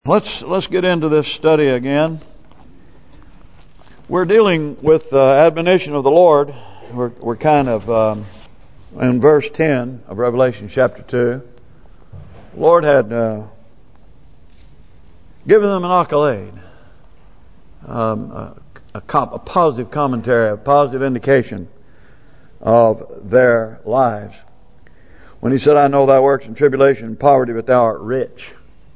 Let's get into this study again. We're dealing with the admonition of the Lord. We're kind of in verse 10 of Revelation chapter 2. The Lord had given them an accolade, a positive commentary, a positive indication of their lives. When He said, "I know thy works in tribulation and poverty, but thou art rich."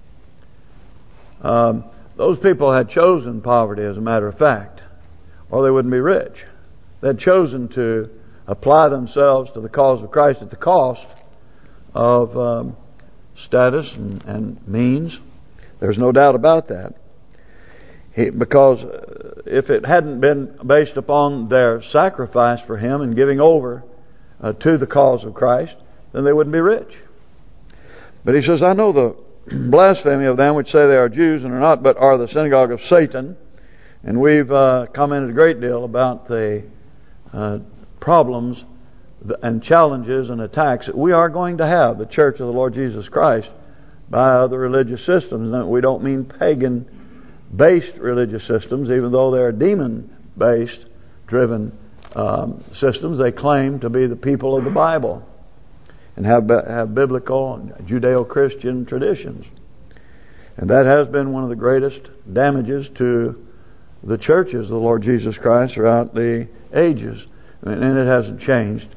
Those people had chosen poverty, as a matter of fact, or they wouldn't be rich. They had chosen to apply themselves to the cause of Christ at the cost of status and means. There's no doubt about that. Because if it hadn't been based upon their sacrifice for Him and giving over to the cause of Christ, then they wouldn't be rich. But He says, "I know the blasphemy of them which say they are Jews and are not, but are the synagogue of Satan." And we've commented a great deal about the problems and challenges and attacks that we are going to have, the Church of the Lord Jesus Christ, by other religious systems. And we don't mean pagan-based religious systems, even though they're demon-based driven systems. They claim to be the people of the Bible and have biblical Judeo-Christian traditions. And that has been one of the greatest damages to the churches of the Lord Jesus Christ throughout the ages. And it hasn't changed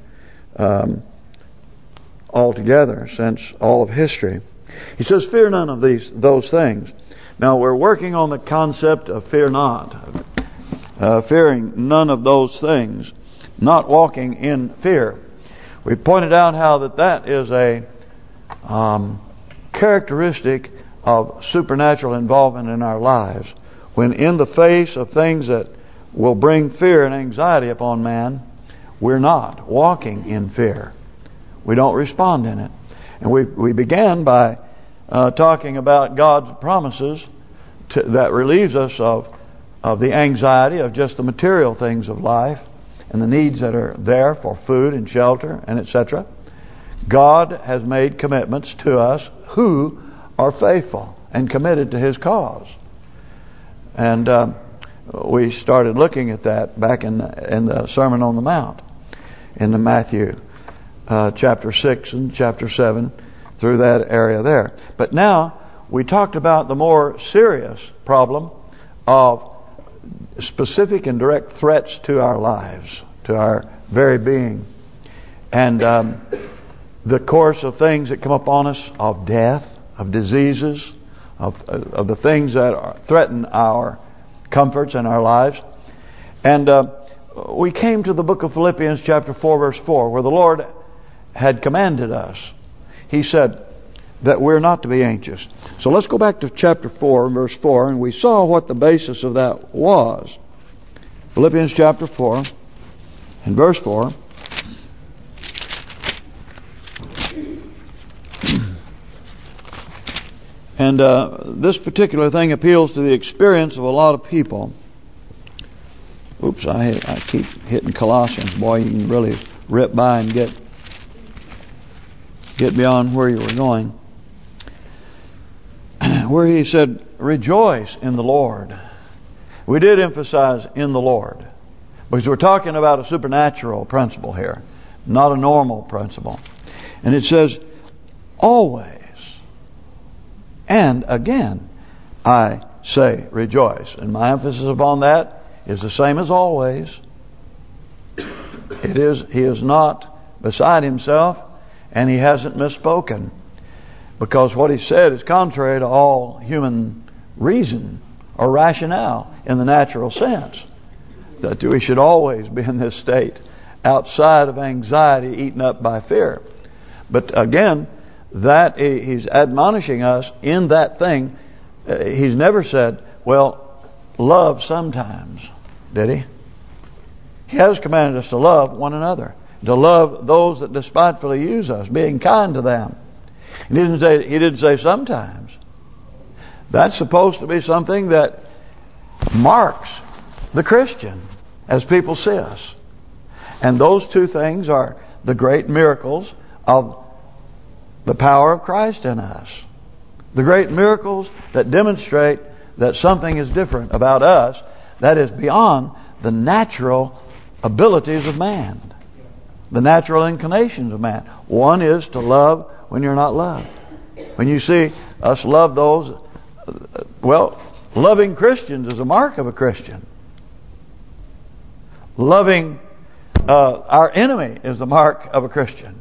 altogether since all of history. He says, "Fear none of those things." Now we're working on the concept of fear not. Fearing none of those things. Not walking in fear. We pointed out how that is a characteristic of supernatural involvement in our lives. When in the face of things that will bring fear and anxiety upon man, we're not walking in fear. We don't respond in it. And we began by talking about God's promises that relieves us of the anxiety of just the material things of life, and the needs that are there for food and shelter and etc. God has made commitments to us who are faithful and committed to His cause. And we started looking at that back in the Sermon on the Mount, in the Matthew chapter 6 and chapter 7, through that area there. But now we talked about the more serious problem of specific and direct threats to our lives, to our very being, and the course of things that come upon us, of death, of diseases, of the things that threaten our comforts and our lives. And we came to the book of Philippians chapter 4 verse 4, where the Lord had commanded us. He said that we're not to be anxious. So let's go back to chapter 4 verse 4, and we saw what the basis of that was. Philippians chapter 4 and verse 4. And this particular thing appeals to the experience of a lot of people. Oops, I keep hitting Colossians. Boy, you can really rip by and get beyond where you were going. Where he said, "Rejoice in the Lord." We did emphasize in the Lord, because we're talking about a supernatural principle here, not a normal principle. And it says, "Always and again I say rejoice." And my emphasis upon that is the same as always. It is. He is not beside himself, and he hasn't misspoken, because what he said is contrary to all human reason or rationale in the natural sense. That we should always be in this state, outside of anxiety, eaten up by fear. But again, that he's admonishing us in that thing. He's never said, "Well, love sometimes," did he? He has commanded us to love one another, to love those that despitefully use us, being kind to them. He didn't say sometimes. That's supposed to be something that marks the Christian as people see us. And those two things are the great miracles of the power of Christ in us. The great miracles that demonstrate that something is different about us, that is beyond the natural abilities of man. The natural inclinations of man. One is to love when you're not loved. When you see us love those, well, loving Christians is a mark of a Christian. Loving our enemy is the mark of a Christian.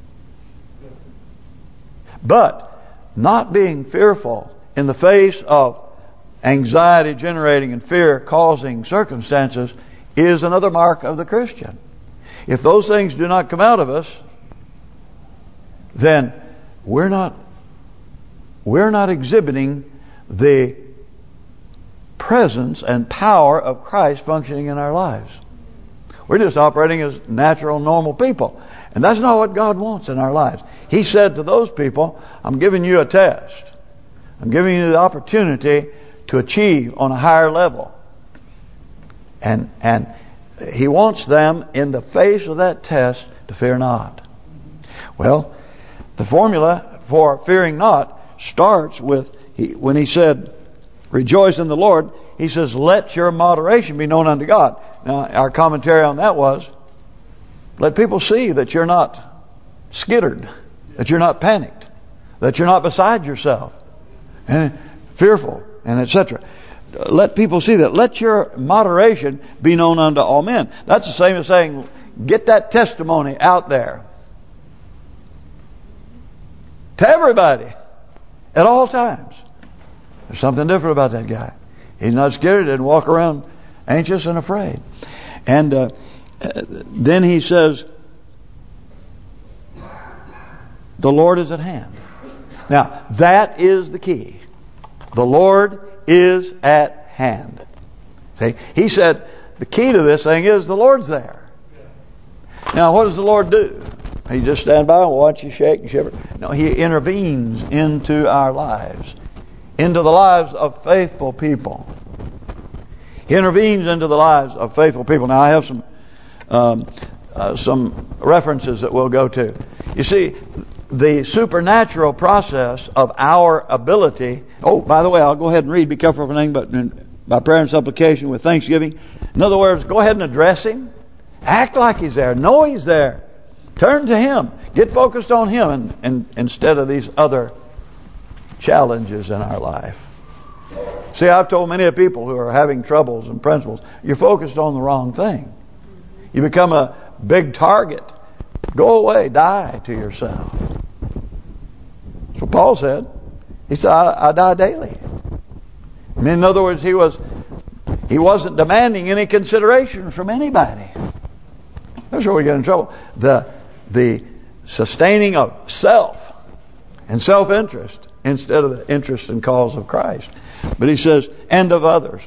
But not being fearful in the face of anxiety generating and fear causing circumstances is another mark of the Christian. If those things do not come out of us, then we're not exhibiting the presence and power of Christ functioning in our lives. We're just operating as natural, normal people. And that's not what God wants in our lives. He said to those people, I'm giving you a test. I'm giving you the opportunity to achieve on a higher level. And He wants them in the face of that test to fear not. Well, the formula for fearing not starts with, when He said, rejoice in the Lord, He says, let your moderation be known unto God. Now, our commentary on that was, let people see that you're not skittered, that you're not panicked, that you're not beside yourself, and fearful, and etc. Let people see that. Let your moderation be known unto all men. That's the same as saying, get that testimony out there to everybody at all times. There's something different about that guy. He's not scared. He didn't walk around anxious and afraid. And then he says, the Lord is at hand. Now, that is the key. The Lord is at hand. See, He said the key to this thing is the Lord's there. Now, what does the Lord do? He just stand by and watch you shake and shiver? No, He intervenes into our lives, into the lives of faithful people. He intervenes into the lives of faithful people. Now, I have some references that we'll go to. You see, the supernatural process of our ability. Oh, by the way, I'll go ahead and read. Be careful of anything but by prayer and supplication with thanksgiving. In other words, go ahead and address Him. Act like He's there. Know He's there. Turn to Him. Get focused on Him and instead of these other challenges in our life. See, I've told many people who are having troubles and principles, you're focused on the wrong thing. You become a big target. Go away, die to yourself. That's what Paul said. He said, I die daily. I mean, in other words, he wasn't demanding any consideration from anybody. That's where we get in trouble. The sustaining of self and self-interest instead of the interest and cause of Christ. But he says, and of others.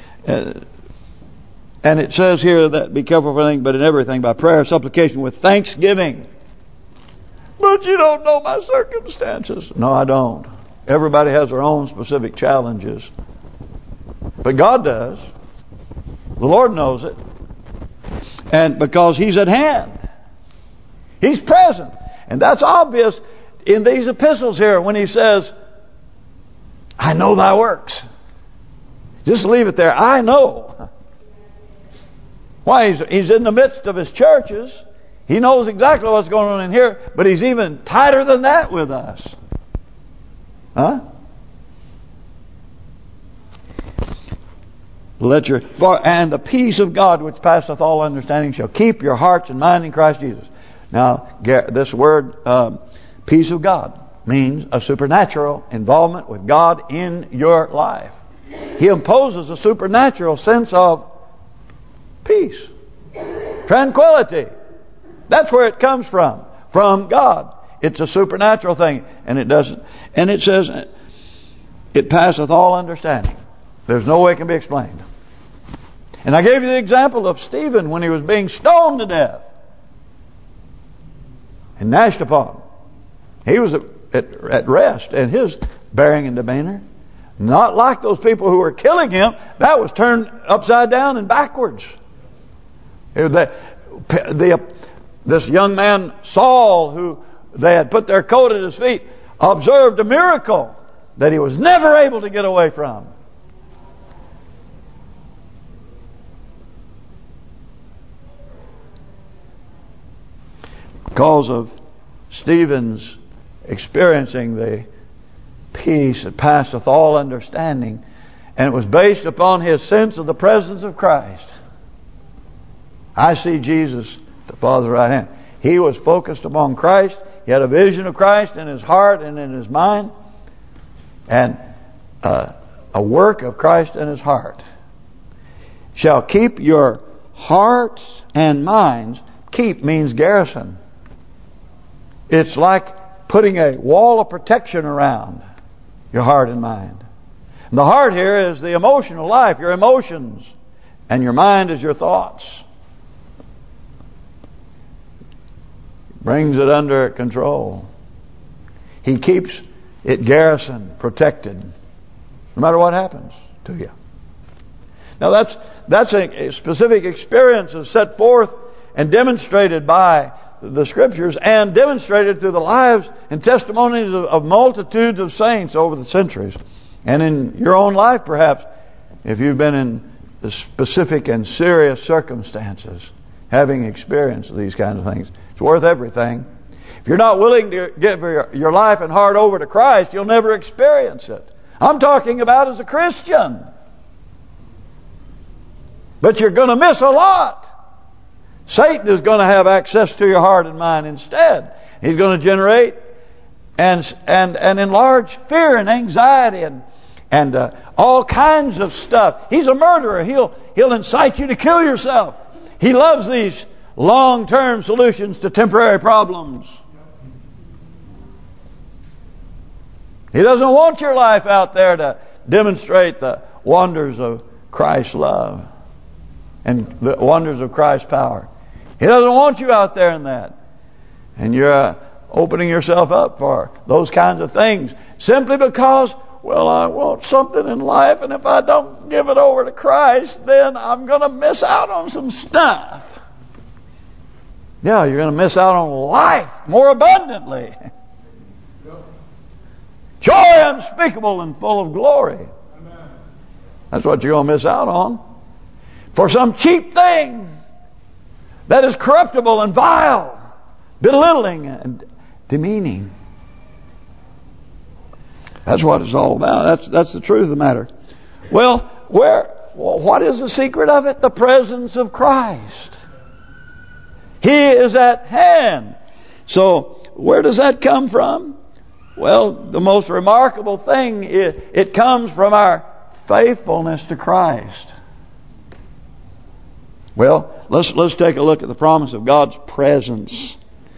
And it says here that be careful for anything but in everything by prayer and supplication with thanksgiving. But you don't know my circumstances. No, I don't. Everybody has their own specific challenges. But God does. The Lord knows it. And because He's at hand. He's present. And that's obvious in these epistles here when He says, I know thy works. Just leave it there. I know. Why? He's in the midst of His churches. He knows exactly what's going on in here. But He's even tighter than that with us. Huh? And the peace of God which passeth all understanding shall keep your hearts and mind in Christ Jesus. Now, this word, peace of God, means a supernatural involvement with God in your life. He imposes a supernatural sense of peace, tranquility. That's where it comes from God. It's a supernatural thing, and it doesn't. And it says, it passeth all understanding. There's no way it can be explained. And I gave you the example of Stephen when he was being stoned to death and gnashed upon. He was at rest in his bearing and demeanor. Not like those people who were killing him. That was turned upside down and backwards. This young man, Saul, who they had put their coat at his feet, observed a miracle that he was never able to get away from. Because of Stephen's experiencing the peace that passeth all understanding, and it was based upon his sense of the presence of Christ. I see Jesus, the Father's right hand. He was focused upon Christ. He had a vision of Christ in his heart and in his mind, and a work of Christ in his heart. Shall keep your hearts and minds. Keep means garrison. It's like putting a wall of protection around your heart and mind. And the heart here is the emotional life, your emotions, and your mind is your thoughts. Brings it under control. He keeps it garrisoned, protected, no matter what happens to you. Now that's a specific experience that's set forth and demonstrated by the Scriptures and demonstrated through the lives and testimonies of multitudes of saints over the centuries. And in your own life, perhaps, if you've been in the specific and serious circumstances, having experienced these kinds of things, it's worth everything. If you're not willing to give your life and heart over to Christ, you'll never experience it. I'm talking about as a Christian. But you're going to miss a lot. Satan is going to have access to your heart and mind instead. He's going to generate and enlarge fear and anxiety and all kinds of stuff. He's a murderer. He'll incite you to kill yourself. He loves these long-term solutions to temporary problems. He doesn't want your life out there to demonstrate the wonders of Christ's love and the wonders of Christ's power. He doesn't want you out there in that. And you're opening yourself up for those kinds of things simply because, well, I want something in life, and if I don't give it over to Christ, then I'm going to miss out on some stuff. Yeah, you're going to miss out on life more abundantly. Joy unspeakable and full of glory. That's what you're going to miss out on. For some cheap thing that is corruptible and vile, belittling and demeaning. That's what it's all about. That's the truth of the matter. Well, what is the secret of it? The presence of Christ. He is at hand. So, where does that come from? Well, the most remarkable thing, it comes from our faithfulness to Christ. Well, let's take a look at the promise of God's presence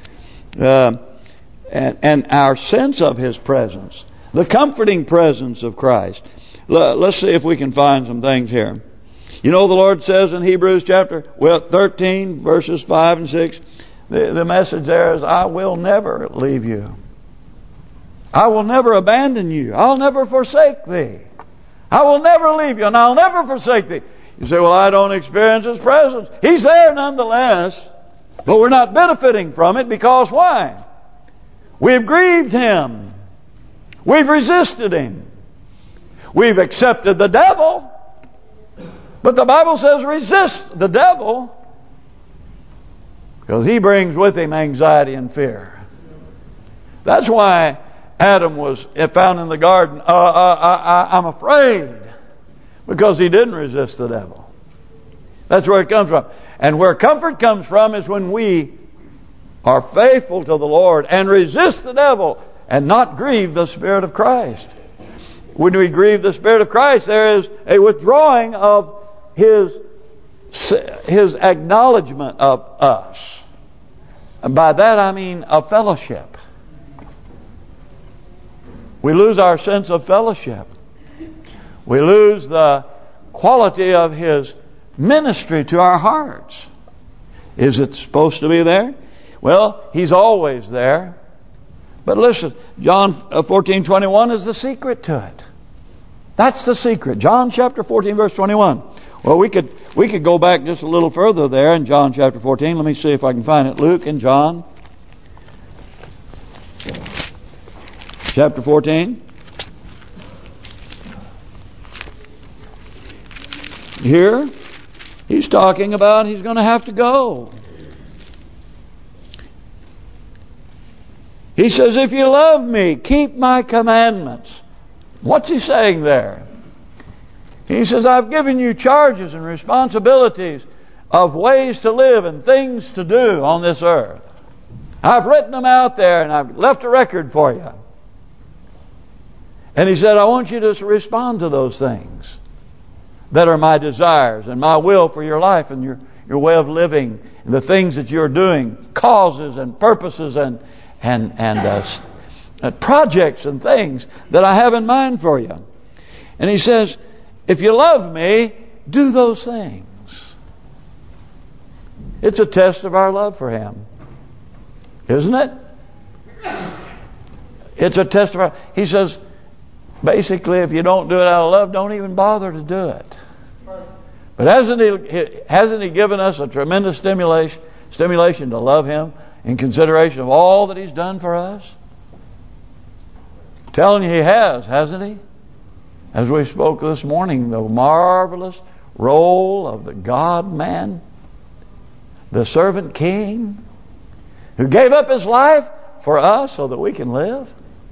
and our sense of His presence, the comforting presence of Christ. Let's see if we can find some things here. You know, the Lord says in Hebrews chapter 13, verses 5 and 6, the message there is, I will never leave you. I will never abandon you. I'll never forsake thee. I will never leave you and I'll never forsake thee. You say, well, I don't experience His presence. He's there nonetheless. But we're not benefiting from it because why? We've grieved Him. We've resisted Him. We've accepted the devil. But the Bible says resist the devil because he brings with him anxiety and fear. That's why Adam was found in the garden. I'm afraid. Because he didn't resist the devil. That's where it comes from. And where comfort comes from is when we are faithful to the Lord and resist the devil and not grieve the Spirit of Christ. When we grieve the Spirit of Christ, there is a withdrawing of His acknowledgement of us. And by that I mean a fellowship. We lose our sense of fellowship. We lose the quality of His ministry to our hearts. Is it supposed to be there? Well, He's always there. But listen, John 14:21 is the secret to it. That's the secret. John chapter 14, verse 21. Well, we could go back just a little further there in John chapter 14. Let me see if I can find it. Luke and John chapter 14. here he's talking about he's going to have to go. He says, if you love me, keep my commandments. What's he saying there? He says, I've given you charges and responsibilities of ways to live and things to do on this earth. I've written them out there and I've left a record for you. And he said, I want you to respond to those things that are my desires and my will for your life and your way of living and the things that you're doing, causes and purposes and projects and things that I have in mind for you. And he says, if you love me, do those things. It's a test of our love for him. Isn't it? It's a test of our... He says, basically, if you don't do it out of love, don't even bother to do it. But hasn't he given us a tremendous stimulation to love him in consideration of all that he's done for us? I'm telling you, he has, hasn't he? As we spoke this morning, the marvelous role of the God-man, the servant king, who gave up his life for us so that we can live.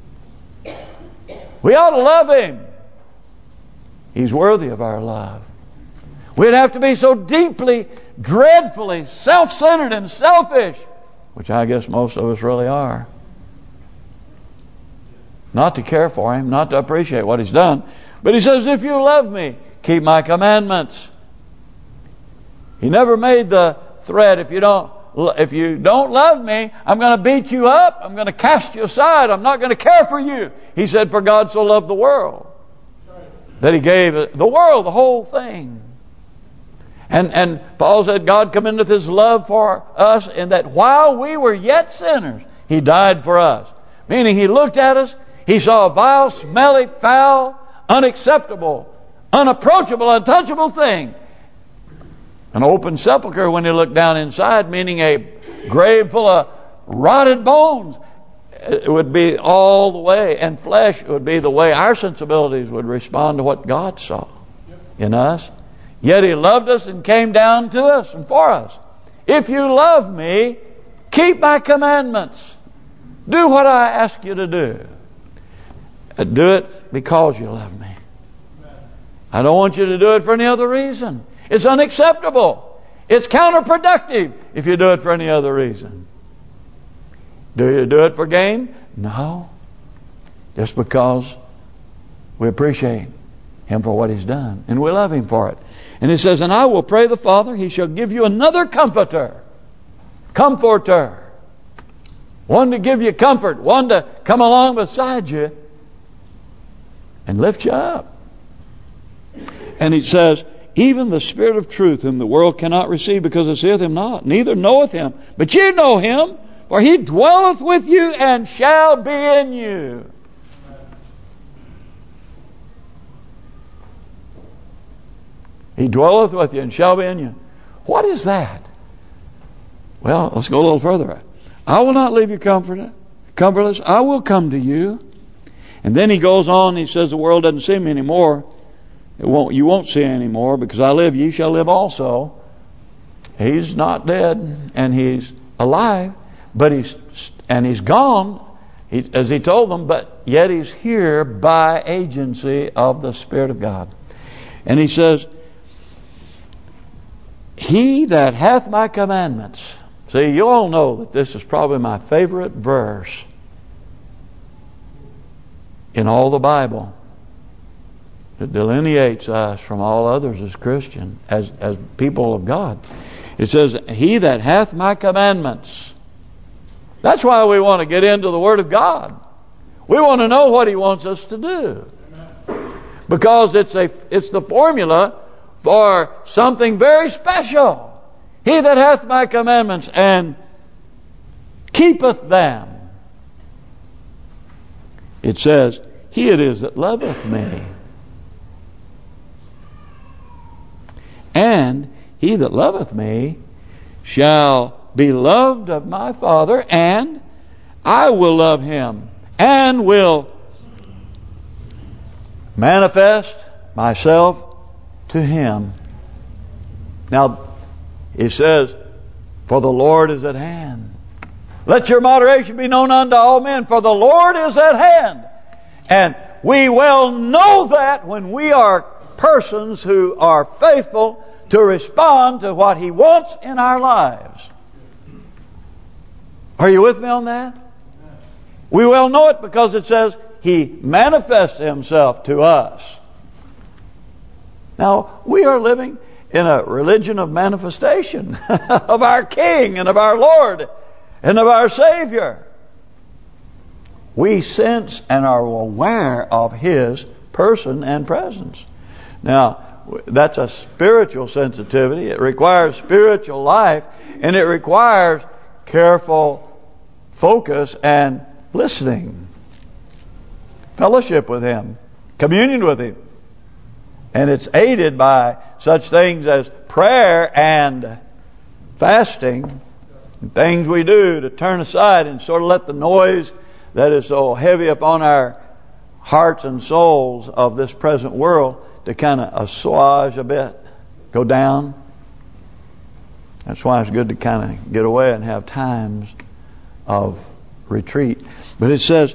We ought to love him. He's worthy of our love. We'd have to be so deeply, dreadfully self-centered and selfish, which I guess most of us really are, not to care for him, not to appreciate what he's done. But he says, if you love me, keep my commandments. He never made the threat, if you don't love me, I'm going to beat you up. I'm going to cast you aside. I'm not going to care for you. He said, for God so loved the world that he gave the world, the whole thing. And Paul said, God commendeth his love for us in that while we were yet sinners, he died for us. Meaning he looked at us, he saw a vile, smelly, foul, unacceptable, unapproachable, untouchable thing. An open sepulcher when he looked down inside, meaning a grave full of rotted bones. It would be all the way, and flesh would be the way our sensibilities would respond to what God saw in us. Yet he loved us and came down to us and for us. If you love me, keep my commandments. Do what I ask you to do. Do it because you love me. I don't want you to do it for any other reason. It's unacceptable. It's counterproductive if you do it for any other reason. Do you do it for gain? No. Just because we appreciate him for what he's done. And we love him for it. And he says, and I will pray the Father, he shall give you another comforter. Comforter. One to give you comfort. One to come along beside you and lift you up. And he says, even the Spirit of truth whom the world cannot receive because it seeth him not, neither knoweth him. But you know him, for he dwelleth with you and shall be in you. He dwelleth with you and shall be in you. What is that? Well, let's go a little further. I will not leave you comfortless. I will come to you. And then he goes on, he says the world doesn't see me anymore. You won't see anymore because I live, ye shall live also. He's not dead and he's alive, but he's gone, as he told them, but yet he's here by agency of the Spirit of God. And he says, he that hath my commandments. See, you all know that this is probably my favorite verse in all the Bible. It delineates us from all others as Christian, as people of God. It says, he that hath my commandments. That's why we want to get into the Word of God. We want to know what he wants us to do. Because it's the formula for something very special. He that hath my commandments and keepeth them. It says, he it is that loveth me. And he that loveth me shall be loved of my Father, and I will love him, and will manifest myself to him. Now, he says, for the Lord is at hand. Let your moderation be known unto all men, for the Lord is at hand. And we well know that when we are persons who are faithful to respond to what He wants in our lives. Are you with me on that? We well know it because it says He manifests Himself to us. Now, we are living in a religion of manifestation of our King and of our Lord and of our Savior. We sense and are aware of His person and presence. Now, that's a spiritual sensitivity. It requires spiritual life, and it requires careful focus and listening, fellowship with Him, communion with Him. And it's aided by such things as prayer and fasting, and things we do to turn aside and sort of let the noise that is so heavy upon our hearts and souls of this present world to kind of assuage a bit, go down. That's why it's good to kind of get away and have times of retreat. But it says,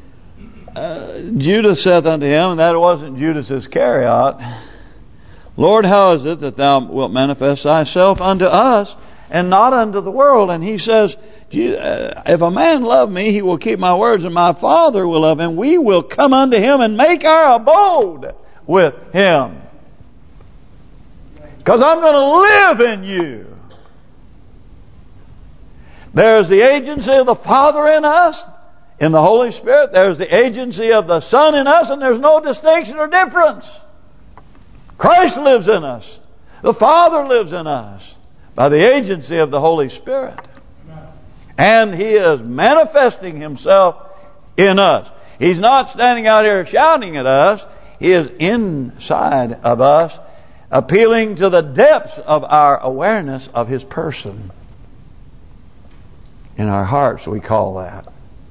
Judas saith unto Him, and that wasn't Judas Iscariot, Lord, how is it that Thou wilt manifest Thyself unto us and not unto the world? And He says, if a man love Me, he will keep My words, and My Father will love him. We will come unto him and make our abode with him. Because I'm going to live in you. There's the agency of the Father in us, in the Holy Spirit. There's the agency of the Son in us, and there's no distinction or difference. Christ lives in us. The Father lives in us by the agency of the Holy Spirit. And He is manifesting Himself in us. He's not standing out here shouting at us. He is inside of us, appealing to the depths of our awareness of His person. In our hearts, we call that.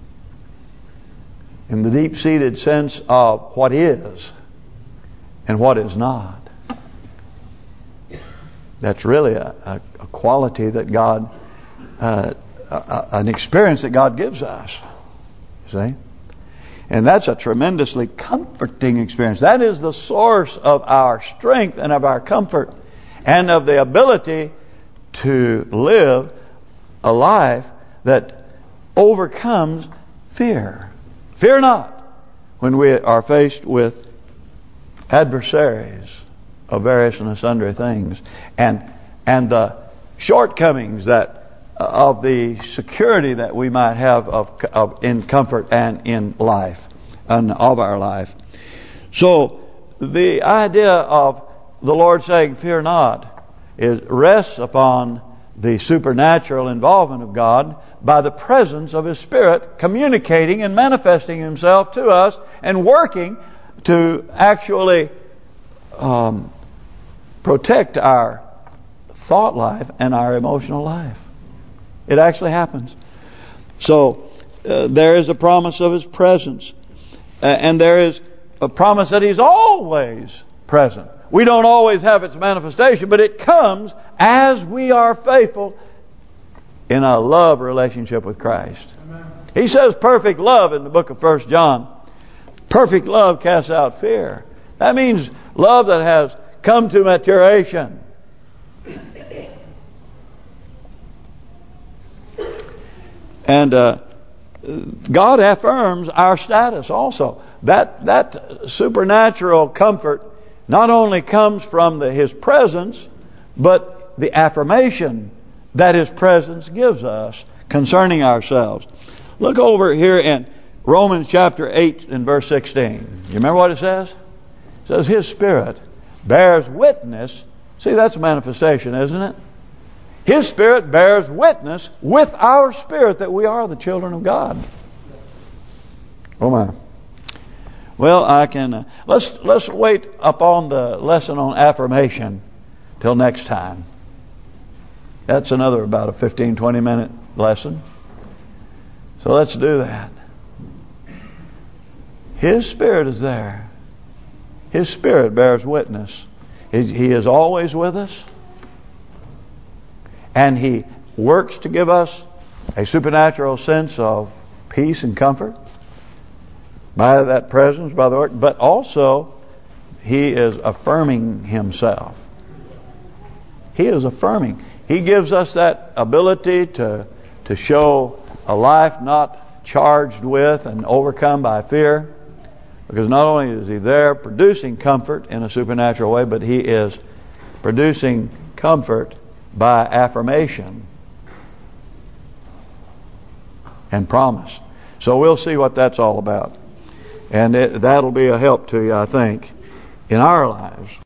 In the deep-seated sense of what is and what is not. That's really a quality that God, an experience that God gives us. See? And that's a tremendously comforting experience. That is the source of our strength and of our comfort and of the ability to live a life that overcomes fear. Fear not when we are faced with adversaries of various and sundry things, and the shortcomings that of the security that we might have of in comfort and in life and of our life. So the idea of the Lord saying "fear not" rests upon the supernatural involvement of God by the presence of His Spirit communicating and manifesting Himself to us and working to actually protect our thought life and our emotional life. It actually happens. So there is a promise of His presence, and there is a promise that He's always present. We don't always have its manifestation, but it comes as we are faithful in a love relationship with Christ. Amen. He says perfect love in the book of 1 John. Perfect love casts out fear. That means love that has come to maturation. And God affirms our status also. That supernatural comfort not only comes from His presence, but the affirmation that His presence gives us concerning ourselves. Look over here in Romans chapter 8 and verse 16. You remember what it says? It says His Spirit bears witness. See, that's a manifestation, isn't it? His Spirit bears witness with our spirit that we are the children of God. Oh my. Well, I can let's wait upon the lesson on affirmation till next time. That's another about a 15-20 minute lesson. So let's do that. His Spirit is there. His Spirit bears witness. He is always with us. And He works to give us a supernatural sense of peace and comfort by that presence, by the work. But also, He is affirming Himself. He is affirming. He gives us that ability to show a life not charged with and overcome by fear. Because not only is He there producing comfort in a supernatural way, but He is producing comfort by affirmation and promise. So we'll see what that's all about. And that'll be a help to you, I think, in our lives.